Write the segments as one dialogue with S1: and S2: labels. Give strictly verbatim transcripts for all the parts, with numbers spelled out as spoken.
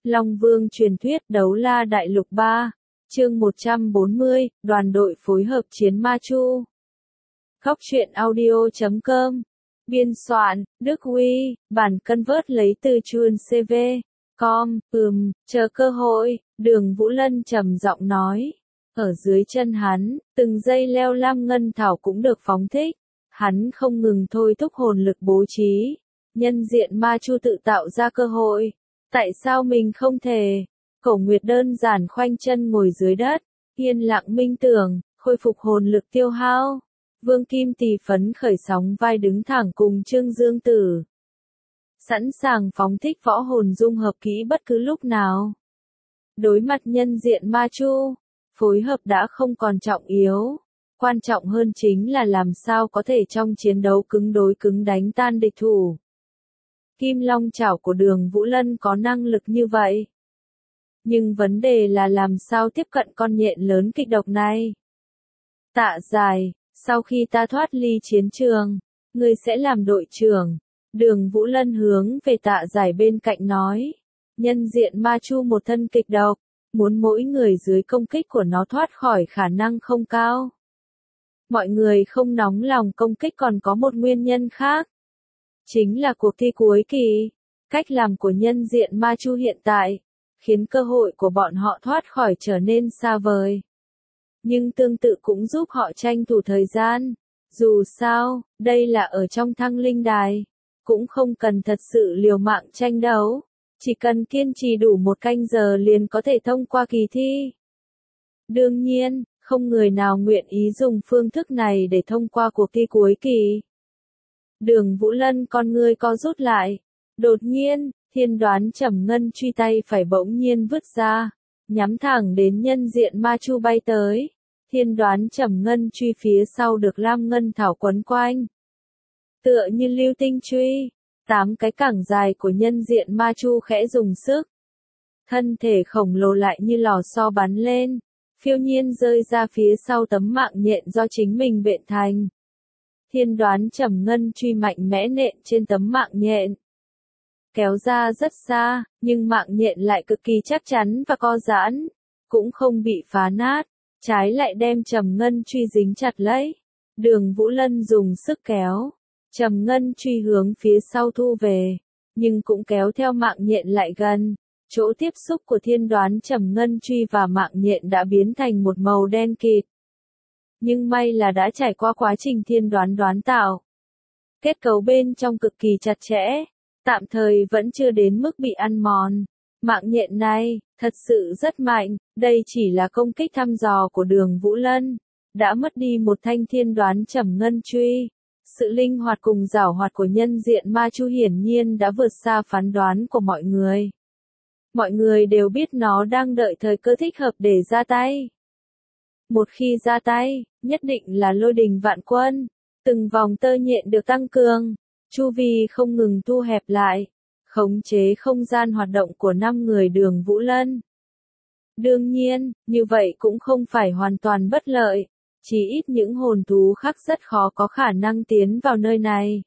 S1: Long Vương truyền thuyết Đấu La Đại Lục ba, chương một trăm bốn mươi, đoàn đội phối hợp chiến Ma Chu. Góc truyện audio chấm com. Biên soạn, Đức Huy, bản cân vớt lấy từ chuồn xê vê. Com, ừm, chờ cơ hội, Đường Vũ Lân trầm giọng nói. Ở dưới chân hắn, từng dây leo lam ngân thảo cũng được phóng thích. Hắn không ngừng thôi thúc hồn lực bố trí. Nhân diện Ma Chu tự tạo ra cơ hội. Tại sao mình không thể? Cổ Nguyệt đơn giản khoanh chân ngồi dưới đất, yên lặng minh tưởng, khôi phục hồn lực tiêu hao. Vương Kim Tỳ phấn khởi sóng vai đứng thẳng cùng Trương Dương Tử. Sẵn sàng phóng thích võ hồn dung hợp kỹ bất cứ lúc nào. Đối mặt nhân diện Ma Chu, phối hợp đã không còn trọng yếu. Quan trọng hơn chính là làm sao có thể trong chiến đấu cứng đối cứng đánh tan địch thủ. Kim Long chảo của Đường Vũ Lân có năng lực như vậy. Nhưng vấn đề là làm sao tiếp cận con nhện lớn kịch độc này. Tạ Dài, sau khi ta thoát ly chiến trường, ngươi sẽ làm đội trưởng. Đường Vũ Lân hướng về Tạ Dài bên cạnh nói. Nhân diện Ma Chu một thân kịch độc, muốn mỗi người dưới công kích của nó thoát khỏi khả năng không cao. Mọi người không nóng lòng công kích còn có một nguyên nhân khác. Chính là cuộc thi cuối kỳ. Cách làm của nhân diện Ma Chu hiện tại, khiến cơ hội của bọn họ thoát khỏi trở nên xa vời. Nhưng tương tự cũng giúp họ tranh thủ thời gian. Dù sao, đây là ở trong Thăng Linh Đài. Cũng không cần thật sự liều mạng tranh đấu. Chỉ cần kiên trì đủ một canh giờ liền có thể thông qua kỳ thi. Đương nhiên, không người nào nguyện ý dùng phương thức này để thông qua cuộc thi cuối kỳ. Đường Vũ Lân con ngươi co rút lại. Đột nhiên, Thiên Đoán Trầm Ngân truy tay phải bỗng nhiên vứt ra, nhắm thẳng đến nhân diện Ma Chu bay tới. Thiên Đoán Trầm Ngân truy phía sau được lam ngân thảo quấn quanh. Tựa như lưu tinh truy, tám cái cẳng dài của nhân diện Ma Chu khẽ dùng sức. Thân thể khổng lồ lại như lò xo bắn lên, phiêu nhiên rơi ra phía sau tấm mạng nhện do chính mình bện thành. Thiên Đoán Trầm Ngân truy mạnh mẽ nện trên tấm mạng nhện. Kéo ra rất xa, nhưng mạng nhện lại cực kỳ chắc chắn và co giãn, cũng không bị phá nát, trái lại đem Trầm Ngân truy dính chặt lấy. Đường Vũ Lân dùng sức kéo, Trầm Ngân truy hướng phía sau thu về, nhưng cũng kéo theo mạng nhện lại gần. Chỗ tiếp xúc của Thiên Đoán Trầm Ngân truy và mạng nhện đã biến thành một màu đen kịt. Nhưng may là đã trải qua quá trình thiên đoán đoán tạo. Kết cấu bên trong cực kỳ chặt chẽ, tạm thời vẫn chưa đến mức bị ăn mòn. Mạng nhện này, thật sự rất mạnh, đây chỉ là công kích thăm dò của Đường Vũ Lân. Đã mất đi một thanh thiên đoán trầm ngân truy. Sự linh hoạt cùng giảo hoạt của nhân diện Ma Chu hiển nhiên đã vượt xa phán đoán của mọi người. Mọi người đều biết nó đang đợi thời cơ thích hợp để ra tay. Một khi ra tay, nhất định là lôi đình vạn quân. Từng vòng tơ nhện được tăng cường, chu vi không ngừng thu hẹp lại, khống chế không gian hoạt động của năm người Đường Vũ Lân. Đương nhiên, như vậy cũng không phải hoàn toàn bất lợi, chỉ ít những hồn thú khác rất khó có khả năng tiến vào nơi này.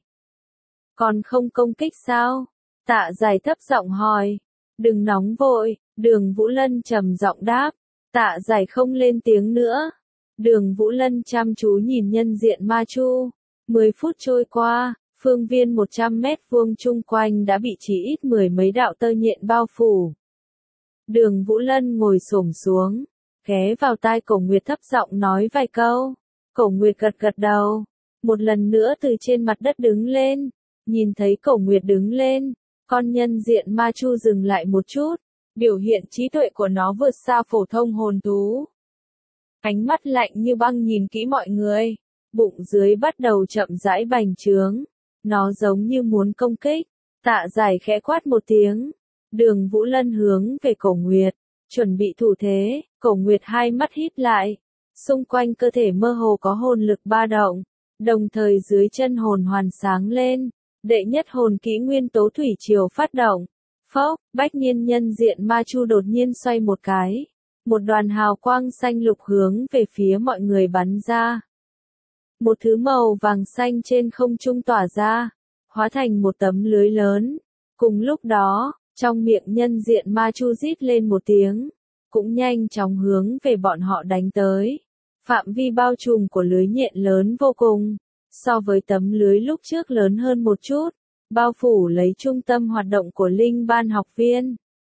S1: Còn không công kích sao? Tạ Dài thấp giọng hỏi. Đừng nóng vội, Đường Vũ Lân trầm giọng đáp. Tạ Dài không lên tiếng nữa. Đường Vũ Lân chăm chú nhìn nhân diện Ma Chu. Mười phút trôi qua, phương viên một trăm mét vuông chung quanh đã bị chỉ ít mười mấy đạo tơ nhện bao phủ. Đường Vũ Lân ngồi xổm xuống, ghé vào tai Cổ Nguyệt thấp giọng nói vài câu. Cổ Nguyệt gật gật đầu, một lần nữa từ trên mặt đất đứng lên. Nhìn thấy Cổ Nguyệt đứng lên, con nhân diện Ma Chu dừng lại một chút. Biểu hiện trí tuệ của nó vượt xa phổ thông hồn thú. Ánh mắt lạnh như băng nhìn kỹ mọi người. Bụng dưới bắt đầu chậm rãi bành trướng. Nó giống như muốn công kích. Tạ Dài khẽ quát một tiếng. Đường Vũ Lân hướng về Cổ Nguyệt, chuẩn bị thủ thế. Cổ Nguyệt hai mắt híp lại. Xung quanh cơ thể mơ hồ có hồn lực ba động. Đồng thời dưới chân hồn hoàn sáng lên. Đệ nhất hồn kỹ nguyên tố thủy triều phát động. Phốc, bách nhiên nhân diện Ma Chu đột nhiên xoay một cái. Một đoàn hào quang xanh lục hướng về phía mọi người bắn ra. Một thứ màu vàng xanh trên không trung tỏa ra, hóa thành một tấm lưới lớn. Cùng lúc đó, Trong miệng nhân diện ma chu rít lên một tiếng, cũng nhanh chóng hướng về bọn họ đánh tới. Phạm vi bao trùm của lưới nhện lớn vô cùng, so với tấm lưới lúc trước lớn hơn một chút, bao phủ lấy trung tâm hoạt động của linh ban học viên.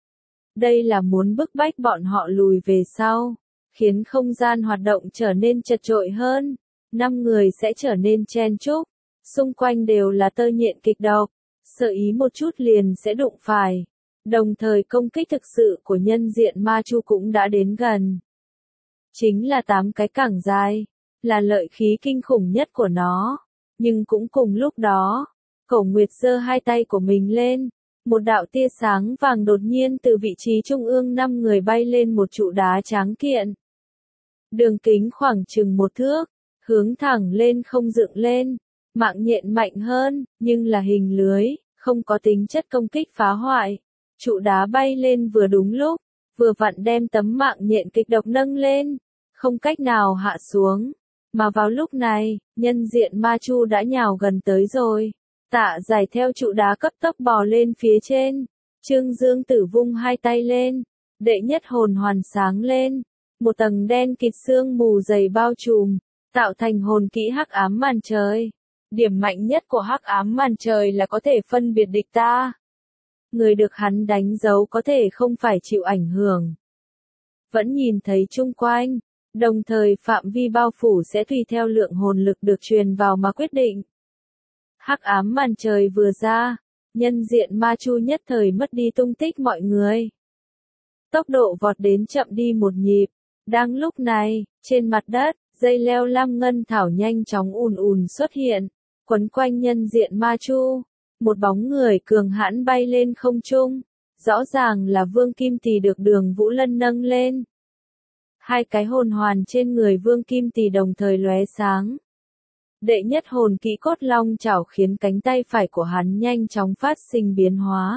S1: Đây là muốn bức bách bọn họ lùi về sau, khiến không gian hoạt động trở nên chật chội hơn. Năm người sẽ trở nên chen chúc, xung quanh đều là tơ nhện kịch độc, sợ ý một chút liền sẽ đụng phải. Đồng thời công kích thực sự của nhân diện ma chu cũng đã đến gần. Chính là tám cái cẳng dài, là lợi khí kinh khủng nhất của nó. Nhưng cũng cùng lúc đó, Cổ Nguyệt giơ hai tay của mình lên, một đạo tia sáng vàng đột nhiên từ vị trí trung ương năm người bay lên một trụ đá tráng kiện. Đường kính khoảng chừng một thước, hướng thẳng lên không dựng lên, mạng nhện mạnh hơn, nhưng là hình lưới, không có tính chất công kích phá hoại. Trụ đá bay lên vừa đúng lúc, vừa vặn đem tấm mạng nhện kịch độc nâng lên, không cách nào hạ xuống. Mà vào lúc này, nhân diện ma chu đã nhào gần tới rồi. Tạ Giải theo trụ đá cấp tốc bò lên phía trên. Trương Dương Tử vung hai tay lên, đệ nhất hồn hoàn sáng lên, một tầng đen kịt sương mù dày bao trùm, tạo thành hồn kỹ hắc ám màn trời. Điểm mạnh nhất của hắc ám màn trời là có thể phân biệt địch ta. Người được hắn đánh dấu có thể không phải chịu ảnh hưởng, vẫn nhìn thấy chung quanh, đồng thời phạm vi bao phủ sẽ tùy theo lượng hồn lực được truyền vào mà quyết định. Hắc ám màn trời vừa ra, nhân diện ma chu nhất thời mất đi tung tích mọi người. Tốc độ vọt đến chậm đi một nhịp. Đang lúc này, trên mặt đất, dây leo lam ngân thảo nhanh chóng ùn ùn xuất hiện, quấn quanh nhân diện ma chu. Một bóng người cường hãn bay lên không trung, rõ ràng là Vương Kim Tỳ được Đường Vũ Lân nâng lên. Hai cái hồn hoàn trên người Vương Kim Tỳ đồng thời lóe sáng. Đệ nhất hồn kỹ cốt long chảo khiến cánh tay phải của hắn nhanh chóng phát sinh biến hóa.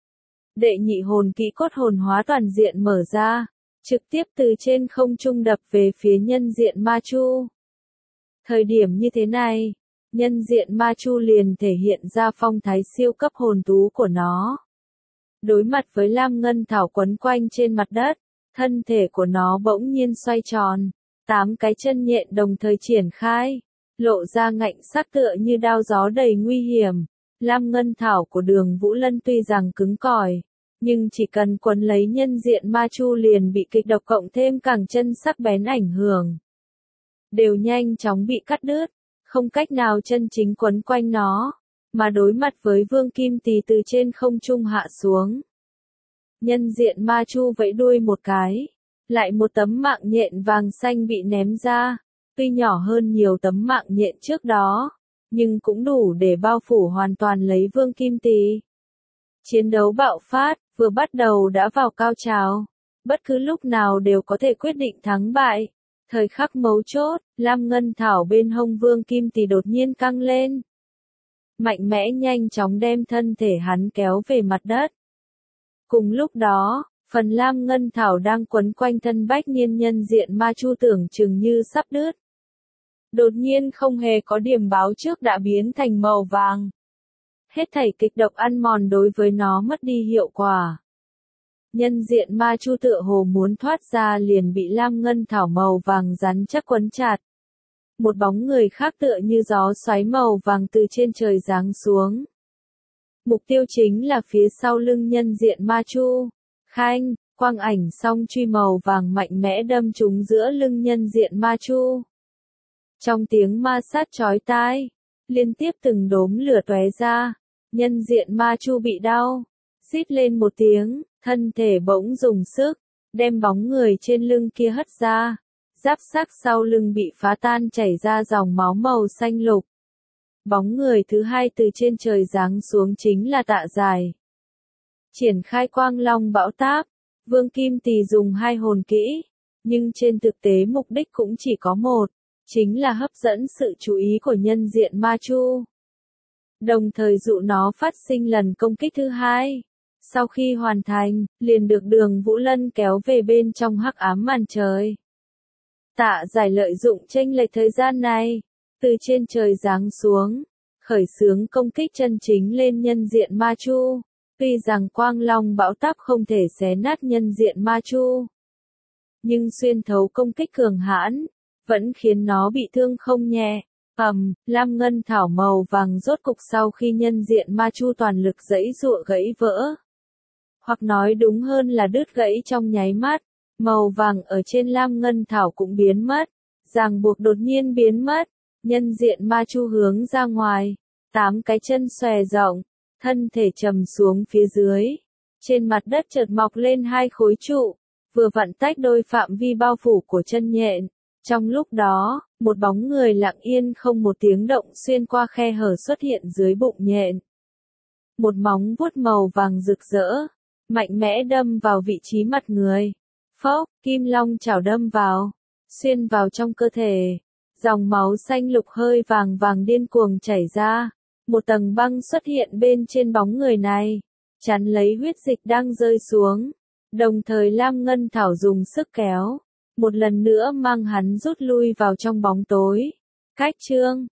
S1: Đệ nhị hồn kỹ cốt hồn hóa toàn diện mở ra, trực tiếp từ trên không trung đập về phía nhân diện ma chu. Thời điểm như thế này, nhân diện ma chu liền thể hiện ra phong thái siêu cấp hồn tú của nó. Đối mặt với lam ngân thảo quấn quanh trên mặt đất, thân thể của nó bỗng nhiên xoay tròn, tám cái chân nhện đồng thời triển khai, lộ ra ngạnh sắc tựa như đao gió đầy nguy hiểm. Lam ngân thảo của Đường Vũ Lân tuy rằng cứng cỏi, nhưng chỉ cần quấn lấy nhân diện ma chu liền bị kịch độc cộng thêm cẳng chân sắc bén ảnh hưởng, đều nhanh chóng bị cắt đứt, không cách nào chân chính quấn quanh nó, mà đối mặt với Vương Kim Tỳ từ trên không trung hạ xuống. Nhân diện ma chu vẫy đuôi một cái, lại một tấm mạng nhện vàng xanh bị ném ra, tuy nhỏ hơn nhiều tấm mạng nhện trước đó, nhưng cũng đủ để bao phủ hoàn toàn lấy Vương Kim Tỳ. Chiến đấu bạo phát, vừa bắt đầu đã vào cao trào, bất cứ lúc nào đều có thể quyết định thắng bại. Thời khắc mấu chốt, lam ngân thảo bên hông Vương Kim Tỳ đột nhiên căng lên, mạnh mẽ nhanh chóng đem thân thể hắn kéo về mặt đất. Cùng lúc đó, phần lam ngân thảo đang quấn quanh thân bách niên nhân diện ma chu tưởng chừng như sắp đứt. Đột nhiên không hề có điểm báo trước đã biến thành màu vàng. Hết thảy kịch độc ăn mòn đối với nó mất đi hiệu quả. Nhân diện ma chu tựa hồ muốn thoát ra liền bị lam ngân thảo màu vàng rắn chắc quấn chặt. Một bóng người khác tựa như gió xoáy màu vàng từ trên trời giáng xuống. Mục tiêu chính là phía sau lưng nhân diện ma chu. Khanh, quang ảnh song truy màu vàng mạnh mẽ đâm trúng giữa lưng nhân diện ma chu. Trong tiếng ma sát chói tai, liên tiếp từng đốm lửa tóe ra, nhân diện ma chu bị đau, rít lên một tiếng, thân thể bỗng dùng sức, đem bóng người trên lưng kia hất ra, giáp xác sau lưng bị phá tan chảy ra dòng máu màu xanh lục. Bóng người thứ hai từ trên trời giáng xuống chính là Tạ Giải. Triển khai quang long bão táp, Vương Kim Tỳ dùng hai hồn kỹ, nhưng trên thực tế mục đích cũng chỉ có một, chính là hấp dẫn sự chú ý của nhân diện ma chu. Đồng thời dụ nó phát sinh lần công kích thứ hai. Sau khi hoàn thành, liền được Đường Vũ Lân kéo về bên trong hắc ám màn trời. Tạ Giải lợi dụng chênh lệch thời gian này, từ trên trời giáng xuống, khởi xướng công kích chân chính lên nhân diện ma chu. Tuy rằng quang long bão táp không thể xé nát nhân diện ma chu, nhưng xuyên thấu công kích cường hãn, vẫn khiến nó bị thương không nhẹ. Ầm, lam ngân thảo màu vàng rốt cục sau khi nhân diện ma chu toàn lực giãy giụa gãy vỡ. Hoặc nói đúng hơn là đứt gãy trong nháy mắt, màu vàng ở trên lam ngân thảo cũng biến mất, ràng buộc đột nhiên biến mất, nhân diện ma chu hướng ra ngoài, tám cái chân xòe rộng, thân thể trầm xuống phía dưới. Trên mặt đất chợt mọc lên hai khối trụ, vừa vặn tách đôi phạm vi bao phủ của chân nhện. Trong lúc đó, một bóng người lặng yên không một tiếng động xuyên qua khe hở xuất hiện dưới bụng nhện. Một móng vuốt màu vàng rực rỡ, mạnh mẽ đâm vào vị trí mặt người. Phốc, kim long chảo đâm vào, xuyên vào trong cơ thể. Dòng máu xanh lục hơi vàng vàng điên cuồng chảy ra. Một tầng băng xuất hiện bên trên bóng người này, chắn lấy huyết dịch đang rơi xuống. Đồng thời lam ngân thảo dùng sức kéo, một lần nữa mang hắn rút lui vào trong bóng tối. Cách chương